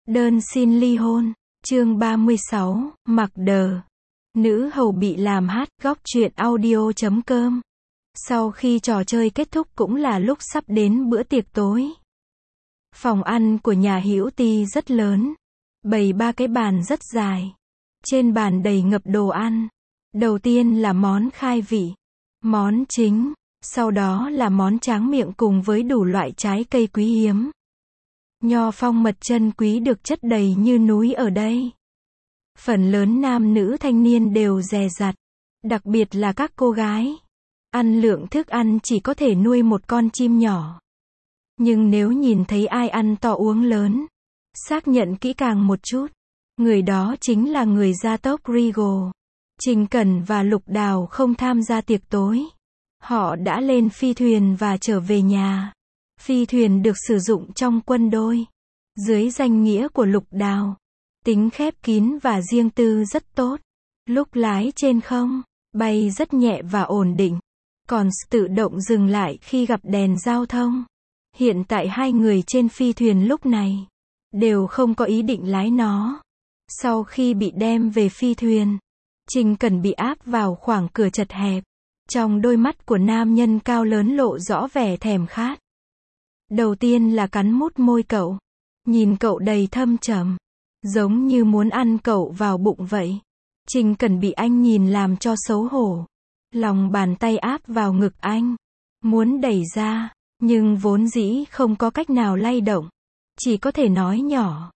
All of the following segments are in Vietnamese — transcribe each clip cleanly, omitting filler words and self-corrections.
Đơn xin ly hôn. Chương 36, mặc đờ. Nữ hầu bị làm hát, góc truyện audio.com. Sau khi trò chơi kết thúc cũng là lúc sắp đến bữa tiệc tối. Phòng ăn của nhà Hữu Ti rất lớn, bày 3 cái bàn rất dài. Trên bàn đầy ngập đồ ăn. Đầu tiên là món khai vị, món chính, sau đó là món tráng miệng cùng với đủ loại trái cây quý hiếm. Nho phong mật chân quý được chất đầy như núi ở đây. Phần lớn nam nữ thanh niên đều dè dặt, đặc biệt là các cô gái. Ăn lượng thức ăn chỉ có thể nuôi một con chim nhỏ. Nhưng nếu nhìn thấy ai ăn to uống lớn, xác nhận kỹ càng một chút, người đó chính là người gia tốc Regal. Trình Cẩn và Lục Đào không tham gia tiệc tối. Họ đã lên phi thuyền và trở về nhà. Phi thuyền được sử dụng trong quân đội, dưới danh nghĩa của Lục Đào. Tính khép kín và riêng tư rất tốt. Lúc lái trên không, bay rất nhẹ và ổn định. Còn tự động dừng lại khi gặp đèn giao thông. Hiện tại hai người trên phi thuyền lúc này đều không có ý định lái nó. Sau khi bị đem về phi thuyền, Trình Cẩn bị áp vào khoảng cửa chật hẹp. Trong đôi mắt của nam nhân cao lớn lộ rõ vẻ thèm khát. Đầu tiên là cắn mút môi cậu. Nhìn cậu đầy thâm trầm, giống như muốn ăn cậu vào bụng vậy. Trình Cẩn bị anh nhìn làm cho xấu hổ. Lòng bàn tay áp vào ngực anh, muốn đẩy ra, nhưng vốn dĩ không có cách nào lay động. Chỉ có thể nói nhỏ,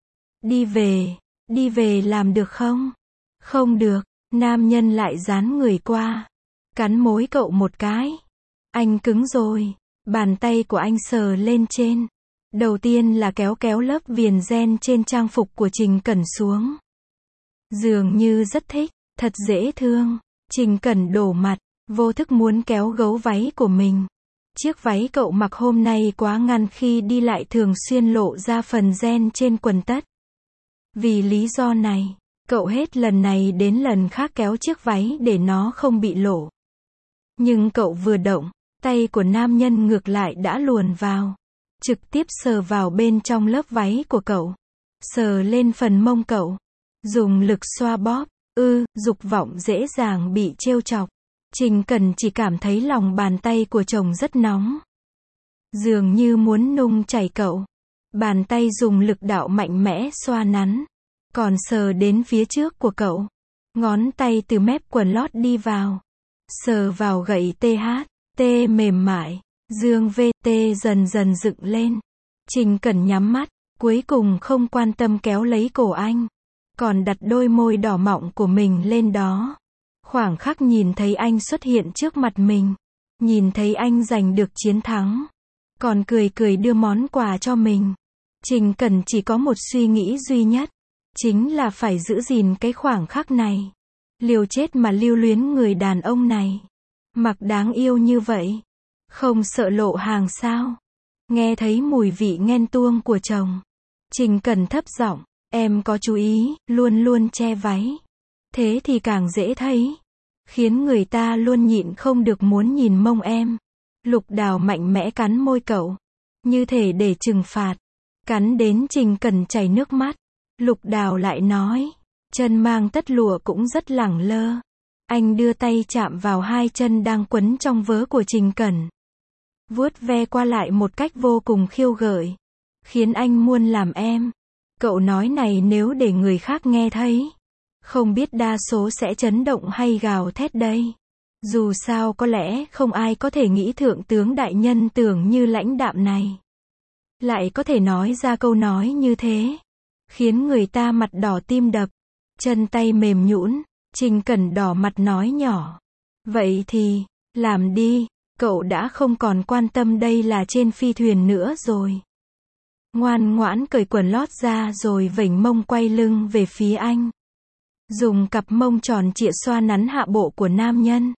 đi về làm được không? Không được, nam nhân lại dán người qua, cắn môi cậu một cái. Anh cứng rồi, bàn tay của anh sờ lên trên. Đầu tiên là kéo lớp viền ren trên trang phục của Trình Cẩn xuống. Dường như rất thích, thật dễ thương. Trình Cẩn đổ mặt, vô thức muốn kéo gấu váy của mình. Chiếc váy cậu mặc hôm nay quá ngăn khi đi lại thường xuyên lộ ra phần ren trên quần tất. Vì lý do này, cậu hết lần này đến lần khác kéo chiếc váy để nó không bị lộ. Nhưng cậu vừa động, tay của nam nhân ngược lại đã luồn vào, trực tiếp sờ vào bên trong lớp váy của cậu, sờ lên phần mông cậu, dùng lực xoa bóp, dục vọng dễ dàng bị trêu chọc. Trình Cẩn chỉ cảm thấy lòng bàn tay của chồng rất nóng, dường như muốn nung chảy cậu. Bàn tay dùng lực đạo mạnh mẽ xoa nắn, còn sờ đến phía trước của cậu. Ngón tay từ mép quần lót đi vào, sờ vào gậy THT mềm mại, dương VT dần dần dựng lên. Trình Cẩn nhắm mắt, cuối cùng không quan tâm kéo lấy cổ anh, còn đặt đôi môi đỏ mọng của mình lên đó. Khoảng khắc nhìn thấy anh xuất hiện trước mặt mình, nhìn thấy anh giành được chiến thắng, còn cười đưa món quà cho mình. Trình Cẩn chỉ có một suy nghĩ duy nhất, chính là phải giữ gìn cái khoảng khắc này. Liều chết mà lưu luyến người đàn ông này. Mặc đáng yêu như vậy, không sợ lộ hàng sao? Nghe thấy mùi vị ghen tuông của chồng, Trình Cẩn thấp giọng, em có chú ý, luôn che váy. Thế thì càng dễ thấy, khiến người ta luôn nhịn không được muốn nhìn mông em. Lục Đào mạnh mẽ cắn môi cậu, như thể để trừng phạt, cắn đến Trình Cẩn chảy nước mắt. Lục Đào lại nói, chân mang tất lụa cũng rất lẳng lơ. Anh đưa tay chạm vào hai chân đang quấn trong vớ của Trình Cẩn, vuốt ve qua lại một cách vô cùng khiêu gợi, khiến anh muốn làm em. Cậu nói này nếu để người khác nghe thấy, không biết đa số sẽ chấn động hay gào thét đây. Dù sao có lẽ không ai có thể nghĩ thượng tướng đại nhân tưởng như lãnh đạm này lại có thể nói ra câu nói như thế, khiến người ta mặt đỏ tim đập, chân tay mềm nhũn. Trình Cẩn đỏ mặt nói nhỏ, vậy thì, làm đi. Cậu đã không còn quan tâm đây là trên phi thuyền nữa rồi. Ngoan ngoãn cởi quần lót ra rồi vểnh mông quay lưng về phía anh. Dùng cặp mông tròn trịa xoa nắn hạ bộ của nam nhân.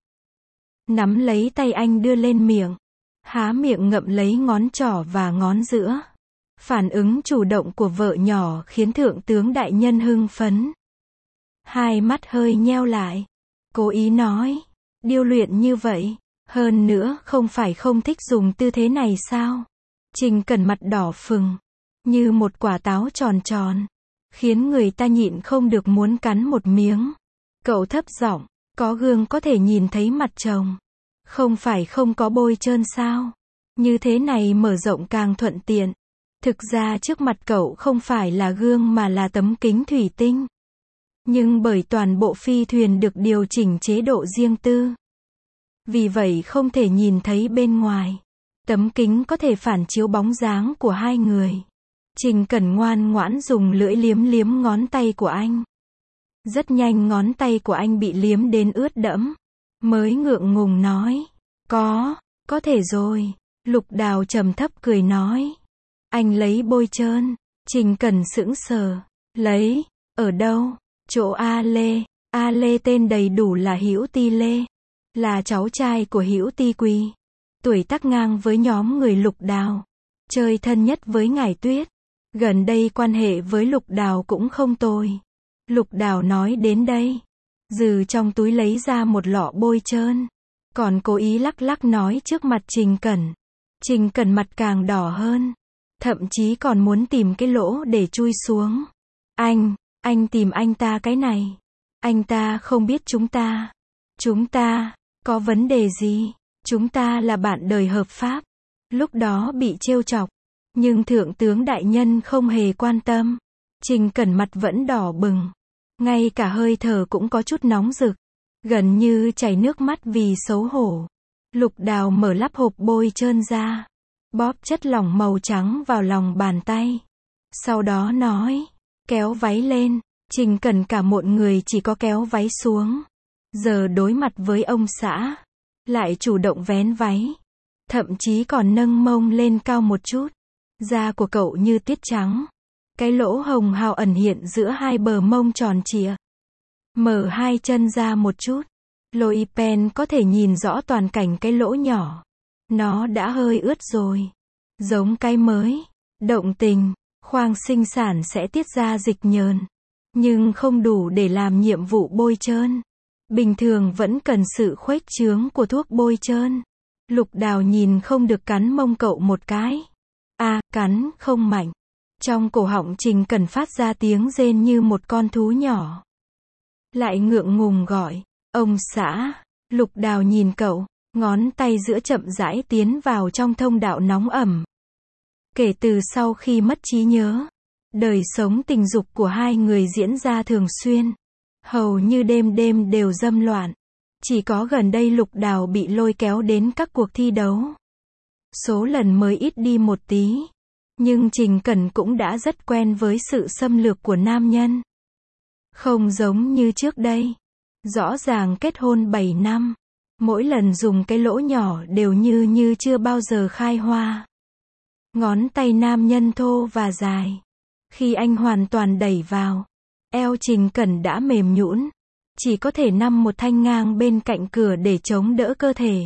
Nắm lấy tay anh đưa lên miệng. Há miệng ngậm lấy ngón trỏ và ngón giữa. Phản ứng chủ động của vợ nhỏ khiến thượng tướng đại nhân hưng phấn. Hai mắt hơi nheo lại. Cố ý nói, điêu luyện như vậy. Hơn nữa không phải không thích dùng tư thế này sao? Trình Cẩn mặt đỏ phừng, như một quả táo tròn tròn. khiến người ta nhịn không được muốn cắn một miếng. Cậu thấp giọng, có gương có thể nhìn thấy mặt chồng. Không phải không có bôi trơn sao? Như thế này mở rộng càng thuận tiện. Thực ra trước mặt cậu không phải là gương mà là tấm kính thủy tinh. Nhưng bởi toàn bộ phi thuyền được điều chỉnh chế độ riêng tư, vì vậy không thể nhìn thấy bên ngoài. Tấm kính có thể phản chiếu bóng dáng của hai người. Trình Cẩn ngoan ngoãn dùng lưỡi liếm liếm ngón tay của anh. Rất nhanh ngón tay của anh bị liếm đến ướt đẫm. Mới ngượng ngùng nói. Có thể rồi. Lục Đào trầm thấp cười nói. Anh lấy bôi trơn. Trình Cẩn sững sờ. Lấy, ở đâu? Chỗ A Lê. A Lê tên đầy đủ là Hữu Ti Lê. Là cháu trai của Hữu Ti Quỳ. Tuổi tác ngang với nhóm người Lục Đào. Chơi thân nhất với Ngải Tuyết. Gần đây quan hệ với Lục Đào cũng không tồi. Lục Đào nói đến đây, từ trong túi lấy ra một lọ bôi trơn. Còn cố ý lắc lắc nói trước mặt Trình Cẩn. Trình Cẩn mặt càng đỏ hơn. Thậm chí còn muốn tìm cái lỗ để chui xuống. Anh tìm anh ta cái này. Anh ta không biết chúng ta. Chúng ta, có vấn đề gì? Chúng ta là bạn đời hợp pháp. Lúc đó bị trêu chọc. Nhưng thượng tướng đại nhân không hề quan tâm. Trình Cẩn mặt vẫn đỏ bừng. Ngay cả hơi thở cũng có chút nóng rực. Gần như chảy nước mắt vì xấu hổ. Lục Đào mở lắp hộp bôi trơn ra. Bóp chất lỏng màu trắng vào lòng bàn tay. Sau đó nói. Kéo váy lên. Trình Cẩn cả một người chỉ có kéo váy xuống. Giờ đối mặt với ông xã. Lại chủ động vén váy. Thậm chí còn nâng mông lên cao một chút. Da của cậu như tuyết trắng. Cái lỗ hồng hào ẩn hiện giữa hai bờ mông tròn trịa. Mở hai chân ra một chút. Lôi pen có thể nhìn rõ toàn cảnh cái lỗ nhỏ. Nó đã hơi ướt rồi. Giống cái mới. Động tình, khoang sinh sản sẽ tiết ra dịch nhờn. Nhưng không đủ để làm nhiệm vụ bôi trơn. Bình thường vẫn cần sự khuếch trướng của thuốc bôi trơn. Lục Đào nhìn không được cắn mông cậu một cái. Cắn không mạnh. Trong cổ họng Trình Cẩn phát ra tiếng rên như một con thú nhỏ. Lại ngượng ngùng gọi. Ông xã. Lục Đào nhìn cậu. Ngón tay giữa chậm rãi tiến vào trong thông đạo nóng ẩm. Kể từ sau khi mất trí nhớ, đời sống tình dục của hai người diễn ra thường xuyên. Hầu như đêm đêm đều dâm loạn. Chỉ có gần đây Lục Đào bị lôi kéo đến các cuộc thi đấu. Số lần mới ít đi một tí. Nhưng Trình Cẩn cũng đã rất quen với sự xâm lược của nam nhân. Không giống như trước đây. Rõ ràng kết hôn 7 năm. Mỗi lần dùng cái lỗ nhỏ đều như chưa bao giờ khai hoa. Ngón tay nam nhân thô và dài. Khi anh hoàn toàn đẩy vào, eo Trình Cẩn đã mềm nhũn. Chỉ có thể nằm một thanh ngang bên cạnh cửa để chống đỡ cơ thể.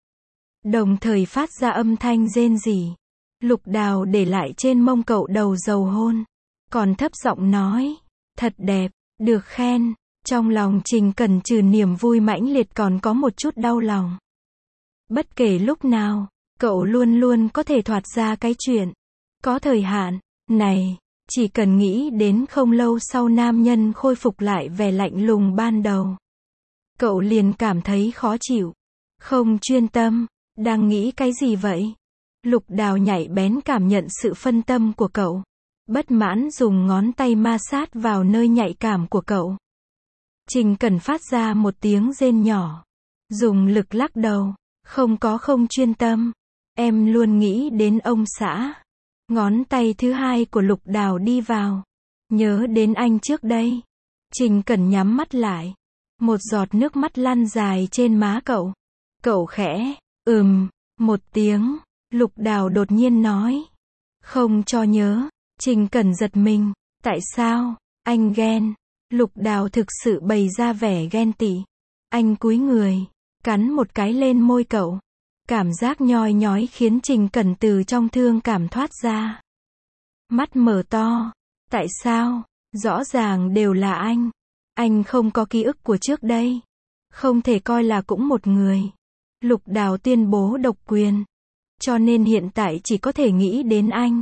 Đồng thời phát ra âm thanh rên rỉ. Lục Đào để lại trên mông cậu đầu dầu hôn. Còn thấp giọng nói. Thật đẹp, được khen. Trong lòng Trình Cẩn trừ niềm vui mãnh liệt còn có một chút đau lòng. Bất kể lúc nào, cậu luôn luôn có thể thoát ra cái chuyện. Có thời hạn, này, chỉ cần nghĩ đến không lâu sau nam nhân khôi phục lại vẻ lạnh lùng ban đầu. Cậu liền cảm thấy khó chịu. Không chuyên tâm, đang nghĩ cái gì vậy? Lục Đào nhạy bén cảm nhận sự phân tâm của cậu. Bất mãn dùng ngón tay ma sát vào nơi nhạy cảm của cậu. Trình Cẩn phát ra một tiếng rên nhỏ. Dùng lực lắc đầu. Không chuyên tâm. Em luôn nghĩ đến ông xã. Ngón tay thứ hai của Lục Đào đi vào. Nhớ đến anh trước đây. Trình Cẩn nhắm mắt lại. Một giọt nước mắt lăn dài trên má cậu. Cậu khẽ, một tiếng. Lục Đào đột nhiên nói. Không cho nhớ. Trình Cẩn giật mình. Tại sao? Anh ghen. Lục Đào thực sự bày ra vẻ ghen tị. Anh cúi người, cắn một cái lên môi cậu. Cảm giác nhoi nhói khiến Trình Cẩn từ trong thương cảm thoát ra. Mắt mở to. Tại sao? Rõ ràng đều là anh. Anh không có ký ức của trước đây. Không thể coi là cũng một người. Lục Đào tuyên bố độc quyền. Cho nên hiện tại chỉ có thể nghĩ đến anh.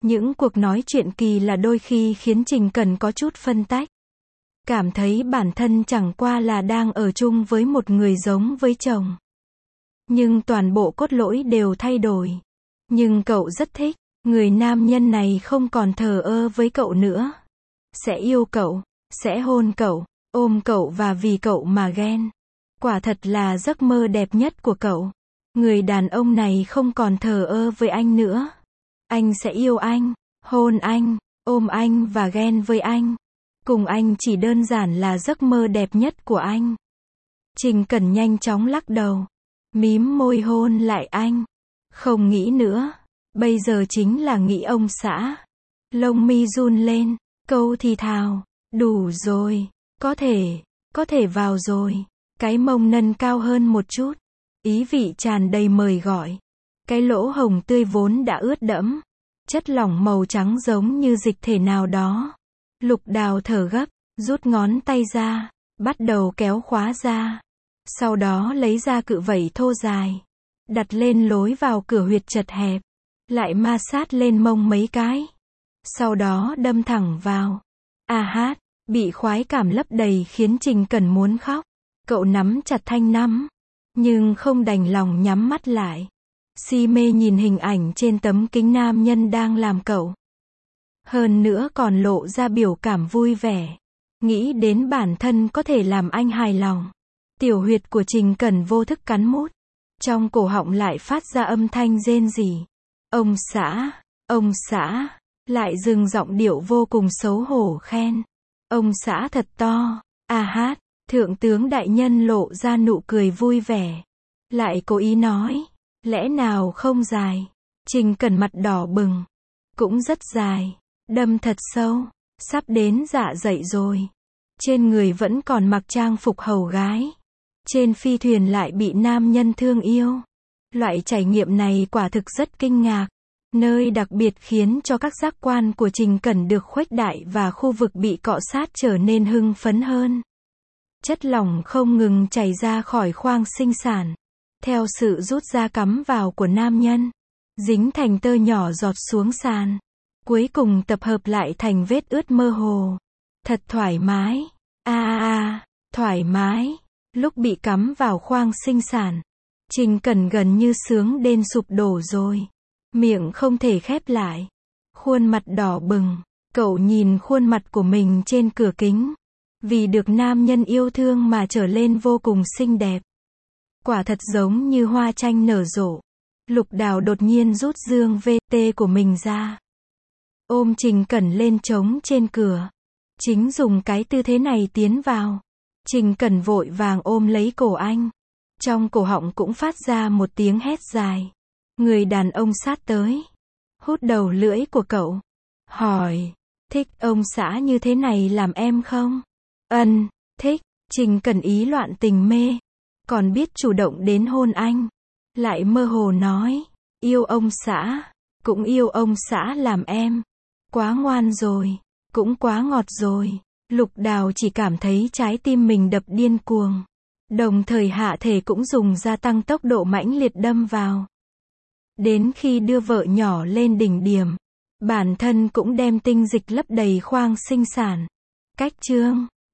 Những cuộc nói chuyện kỳ lạ đôi khi khiến Trình Cẩn có chút phân tách. Cảm thấy bản thân chẳng qua là đang ở chung với một người giống với chồng. Nhưng toàn bộ cốt lõi đều thay đổi. Nhưng cậu rất thích, người nam nhân này không còn thờ ơ với cậu nữa. Sẽ yêu cậu, sẽ hôn cậu, ôm cậu và vì cậu mà ghen. Quả thật là giấc mơ đẹp nhất của cậu. Người đàn ông này không còn thờ ơ với anh nữa. Anh sẽ yêu anh, hôn anh, ôm anh và ghen với anh. Cùng anh chỉ đơn giản là giấc mơ đẹp nhất của anh. Trình Cẩn nhanh chóng lắc đầu. Mím môi hôn lại anh. Không nghĩ nữa. Bây giờ chính là nghĩ ông xã. Lông mi run lên. Câu thì thào. Đủ rồi. Có thể vào rồi. Cái mông nâng cao hơn một chút. Ý vị tràn đầy mời gọi. Cái lỗ hồng tươi vốn đã ướt đẫm. Chất lỏng màu trắng giống như dịch thể nào đó. Lục Đào thở gấp, rút ngón tay ra, bắt đầu kéo khóa ra. Sau đó lấy ra cự vẩy thô dài. Đặt lên lối vào cửa huyệt chật hẹp. Lại ma sát lên mông mấy cái. Sau đó đâm thẳng vào. Hát, bị khoái cảm lấp đầy khiến Trình Cẩn muốn khóc. Cậu nắm chặt thanh nắm. Nhưng không đành lòng nhắm mắt lại. Si mê nhìn hình ảnh trên tấm kính nam nhân đang làm cậu. Hơn nữa còn lộ ra biểu cảm vui vẻ. Nghĩ đến bản thân có thể làm anh hài lòng. Tiểu huyệt của Trình Cẩn vô thức cắn mút. Trong cổ họng lại phát ra âm thanh rên rỉ. Ông xã, lại dừng giọng điệu vô cùng xấu hổ khen. Ông xã thật to, hát, thượng tướng đại nhân lộ ra nụ cười vui vẻ. Lại cố ý nói, lẽ nào không dài. Trình Cẩn mặt đỏ bừng. Cũng rất dài. Đâm thật sâu. Sắp đến dạ dày rồi. Trên người vẫn còn mặc trang phục hầu gái. Trên phi thuyền lại bị nam nhân thương yêu. Loại trải nghiệm này quả thực rất kinh ngạc. Nơi đặc biệt khiến cho các giác quan của Trình Cẩn được khuếch đại và khu vực bị cọ sát trở nên hưng phấn hơn. Chất lỏng không ngừng chảy ra khỏi khoang sinh sản. Theo sự rút ra cắm vào của nam nhân. Dính thành tơ nhỏ giọt xuống sàn. Cuối cùng tập hợp lại thành vết ướt mơ hồ. Thật thoải mái. Thoải mái. Lúc bị cắm vào khoang sinh sản. Trình Cẩn gần như sướng đến sụp đổ rồi. Miệng không thể khép lại. Khuôn mặt đỏ bừng. Cậu nhìn khuôn mặt của mình trên cửa kính. Vì được nam nhân yêu thương mà trở lên vô cùng xinh đẹp. Quả thật giống như hoa chanh nở rộ. Lục Đào đột nhiên rút dương VT của mình ra. Ôm Trình Cẩn lên trống trên cửa. Chính dùng cái tư thế này tiến vào. Trình Cẩn vội vàng ôm lấy cổ anh. Trong cổ họng cũng phát ra một tiếng hét dài. Người đàn ông sát tới. Hút đầu lưỡi của cậu. Hỏi. Thích ông xã như thế này làm em không? Thích. Trình Cẩn ý loạn tình mê. Còn biết chủ động đến hôn anh. Lại mơ hồ nói. Yêu ông xã. Cũng yêu ông xã làm em. Quá ngoan rồi. Cũng quá ngọt rồi. Lục Đào chỉ cảm thấy trái tim mình đập điên cuồng. Đồng thời hạ thể cũng dùng gia tăng tốc độ mãnh liệt đâm vào. Đến khi đưa vợ nhỏ lên đỉnh điểm. Bản thân cũng đem tinh dịch lấp đầy khoang sinh sản. Cách chương